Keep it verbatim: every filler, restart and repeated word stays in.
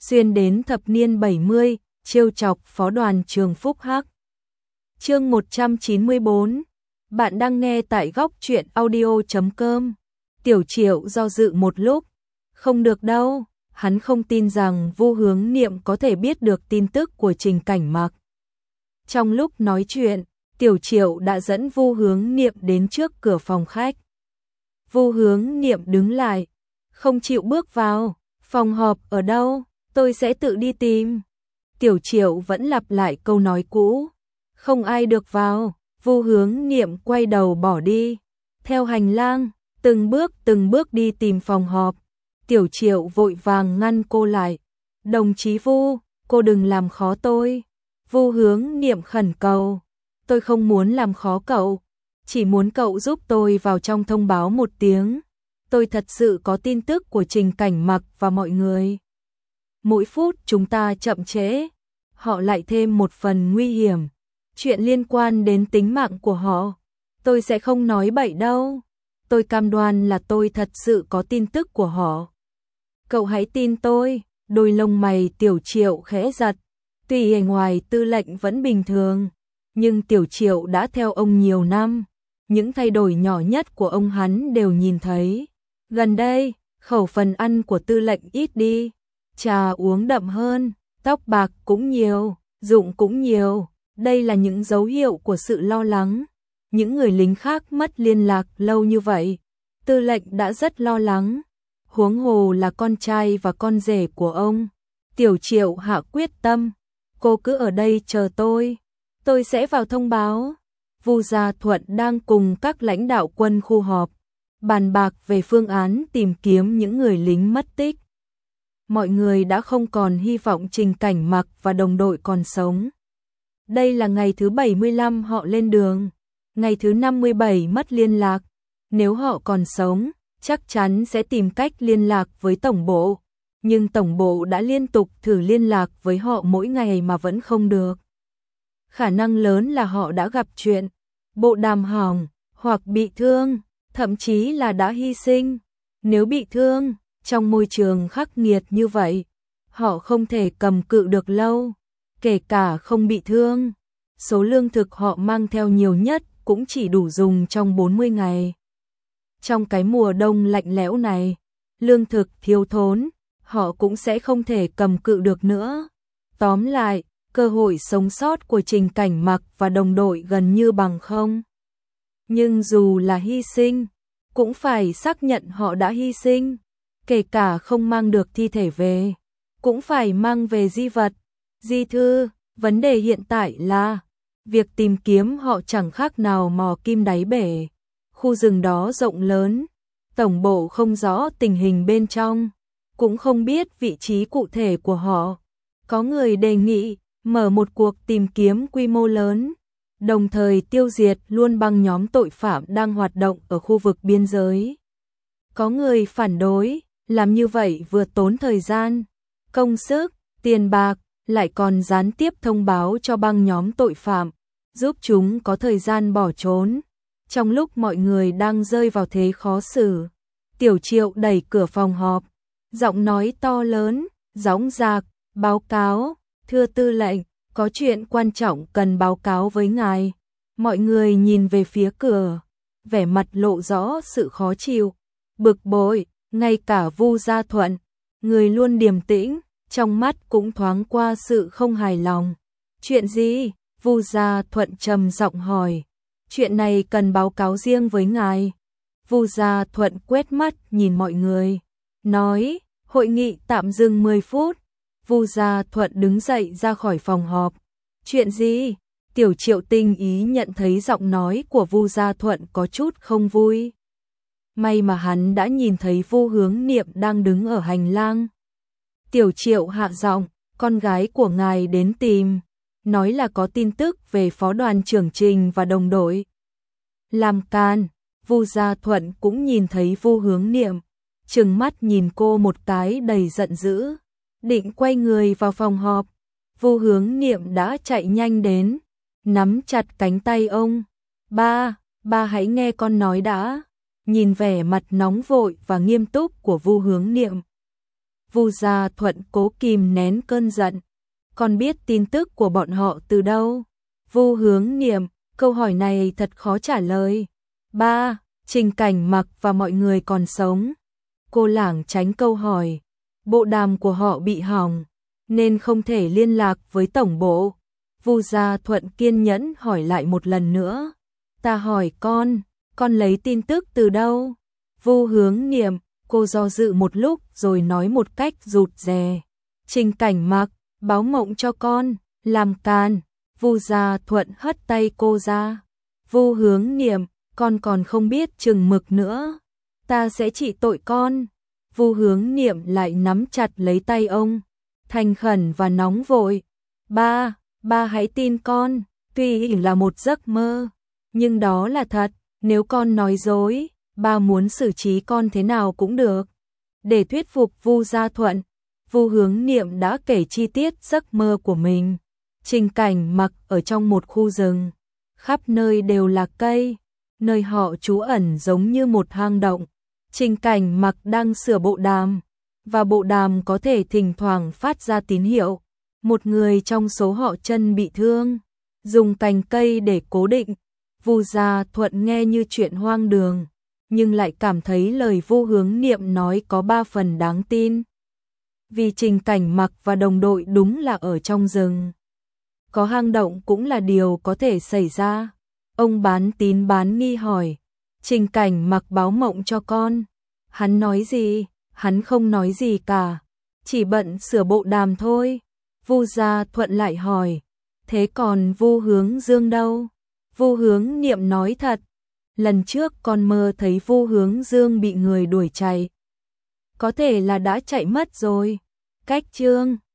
xuyên đến thập niên bảy mươi, trêu chọc phó đoàn trường Phúc Hắc. Chương một trăm chín mươi bốn. Bạn đang nghe tại góc truyện audio chấm com. Tiểu Triệu do dự một lúc. Không được đâu, hắn không tin rằng Vu Hướng Niệm có thể biết được tin tức của Trình Cảnh Mặc. Trong lúc nói chuyện, Tiểu Triệu đã dẫn Vu Hướng Niệm đến trước cửa phòng khách. Vu Hướng Niệm đứng lại, không chịu bước vào. Phòng họp ở đâu? Tôi sẽ tự đi tìm. Tiểu Triệu vẫn lặp lại câu nói cũ. Không ai được vào. Vu Hướng Niệm quay đầu bỏ đi. Theo hành lang, từng bước từng bước đi tìm phòng họp. Tiểu Triệu vội vàng ngăn cô lại. Đồng chí Vu, cô đừng làm khó tôi. Vu Hướng Niệm khẩn cầu. Tôi không muốn làm khó cậu. Chỉ muốn cậu giúp tôi vào trong thông báo một tiếng. Tôi thật sự có tin tức của Trình Cảnh Mặc và mọi người. Mỗi phút chúng ta chậm trễ, họ lại thêm một phần nguy hiểm. Chuyện liên quan đến tính mạng của họ. Tôi sẽ không nói bậy đâu. Tôi cam đoan là tôi thật sự có tin tức của họ. Cậu hãy tin tôi. Đôi lông mày Tiểu Triệu khẽ giật. Tuy ở ngoài tư lệnh vẫn bình thường, nhưng Tiểu Triệu đã theo ông nhiều năm. Những thay đổi nhỏ nhất của ông hắn đều nhìn thấy. Gần đây, khẩu phần ăn của tư lệnh ít đi. Trà uống đậm hơn, tóc bạc cũng nhiều, rụng cũng nhiều. Đây là những dấu hiệu của sự lo lắng. Những người lính khác mất liên lạc lâu như vậy. Tư lệnh đã rất lo lắng. Huống hồ là con trai và con rể của ông. Tiểu Triệu hạ quyết tâm. Cô cứ ở đây chờ tôi. Tôi sẽ vào thông báo. Vu Gia Thuận đang cùng các lãnh đạo quân khu họp, bàn bạc về phương án tìm kiếm những người lính mất tích. Mọi người đã không còn hy vọng Trình Cảnh Mặc và đồng đội còn sống. Đây là ngày thứ bảy mươi lăm họ lên đường, ngày thứ năm mươi bảy mất liên lạc. Nếu họ còn sống, chắc chắn sẽ tìm cách liên lạc với tổng bộ. Nhưng tổng bộ đã liên tục thử liên lạc với họ mỗi ngày mà vẫn không được. Khả năng lớn là họ đã gặp chuyện, bộ đàm hỏng, hoặc bị thương, thậm chí là đã hy sinh. Nếu bị thương, trong môi trường khắc nghiệt như vậy, họ không thể cầm cự được lâu. Kể cả không bị thương, số lương thực họ mang theo nhiều nhất cũng chỉ đủ dùng trong bốn mươi ngày. Trong cái mùa đông lạnh lẽo này, lương thực thiếu thốn, họ cũng sẽ không thể cầm cự được nữa. Tóm lại, cơ hội sống sót của Trình Cảnh Mặc và đồng đội gần như bằng không. Nhưng dù là hy sinh, cũng phải xác nhận họ đã hy sinh. Kể cả không mang được thi thể về, cũng phải mang về di vật, di thư. Vấn đề hiện tại là, việc tìm kiếm họ chẳng khác nào mò kim đáy bể. Khu rừng đó rộng lớn, tổng bộ không rõ tình hình bên trong, cũng không biết vị trí cụ thể của họ. Có người đề nghị mở một cuộc tìm kiếm quy mô lớn, đồng thời tiêu diệt luôn băng nhóm tội phạm đang hoạt động ở khu vực biên giới. Có người phản đối, làm như vậy vừa tốn thời gian, công sức, tiền bạc, lại còn gián tiếp thông báo cho băng nhóm tội phạm, giúp chúng có thời gian bỏ trốn. Trong lúc mọi người đang rơi vào thế khó xử, Tiểu Triệu đẩy cửa phòng họp, giọng nói to lớn, dõng dạc, báo cáo, thưa tư lệnh, có chuyện quan trọng cần báo cáo với ngài. Mọi người nhìn về phía cửa, vẻ mặt lộ rõ sự khó chịu, bực bội. Ngay cả Vu Gia Thuận, người luôn điềm tĩnh, trong mắt cũng thoáng qua sự không hài lòng. Chuyện gì? Vu Gia Thuận trầm giọng hỏi. Chuyện này cần báo cáo riêng với ngài. Vu Gia Thuận quét mắt nhìn mọi người, nói, hội nghị tạm dừng mười phút. Vu Gia Thuận đứng dậy ra khỏi phòng họp. Chuyện gì? Tiểu Triệu tinh ý nhận thấy giọng nói của Vu Gia Thuận có chút không vui. May mà hắn đã nhìn thấy Vu Hướng Niệm đang đứng ở hành lang. Tiểu Triệu hạ giọng, con gái của ngài đến tìm, nói là có tin tức về phó đoàn trưởng Trình và đồng đội. Làm can. Vu Gia Thuận cũng nhìn thấy Vu Hướng Niệm, trừng mắt nhìn cô một cái đầy giận dữ, định quay người vào phòng họp. Vu Hướng Niệm đã chạy nhanh đến, nắm chặt cánh tay ông. Ba, ba hãy nghe con nói đã. Nhìn vẻ mặt nóng vội và nghiêm túc của Vu Hướng Niệm, Vu Gia Thuận cố kìm nén cơn giận. Con biết tin tức của bọn họ từ đâu? Vu Hướng Niệm, câu hỏi này thật khó trả lời. Ba, Trình Cảnh Mặc và mọi người còn sống. Cô Lảng tránh câu hỏi. Bộ đàm của họ bị hỏng, nên không thể liên lạc với tổng bộ. Vu Gia Thuận kiên nhẫn hỏi lại một lần nữa. Ta hỏi con, con lấy tin tức từ đâu? Vu Hướng Niệm, cô do dự một lúc rồi nói một cách rụt rè. Trình Cảnh Mặc, báo mộng cho con, làm càn. Vu Gia Thuận hất tay cô ra. Vu Hướng Niệm, con còn không biết chừng mực nữa. Ta sẽ trị tội con. Vu Hướng Niệm lại nắm chặt lấy tay ông, thành khẩn và nóng vội. Ba, ba hãy tin con, tuy là một giấc mơ, nhưng đó là thật. Nếu con nói dối, ba muốn xử trí con thế nào cũng được. Để thuyết phục Vu Gia Thuận, Vu Hướng Niệm đã kể chi tiết giấc mơ của mình. Trình Cảnh Mặc ở trong một khu rừng, khắp nơi đều là cây, nơi họ trú ẩn giống như một hang động. Trình Cảnh Mặc đang sửa bộ đàm, và bộ đàm có thể thỉnh thoảng phát ra tín hiệu. Một người trong số họ chân bị thương, dùng cành cây để cố định. Vu Gia Thuận nghe như chuyện hoang đường, nhưng lại cảm thấy lời Vu Hướng Niệm nói có ba phần đáng tin. Vì Trình Cảnh Mặc và đồng đội đúng là ở trong rừng, có hang động cũng là điều có thể xảy ra. Ông bán tín bán nghi hỏi, Trình Cảnh Mặc báo mộng cho con, hắn nói gì? Hắn không nói gì cả, chỉ bận sửa bộ đàm thôi. Vu Gia Thuận lại hỏi, thế còn Vu Hướng Dương đâu? Vu Hướng Niệm nói thật, lần trước con mơ thấy Vu Hướng Dương bị người đuổi chạy, có thể là đã chạy mất rồi. Cách chương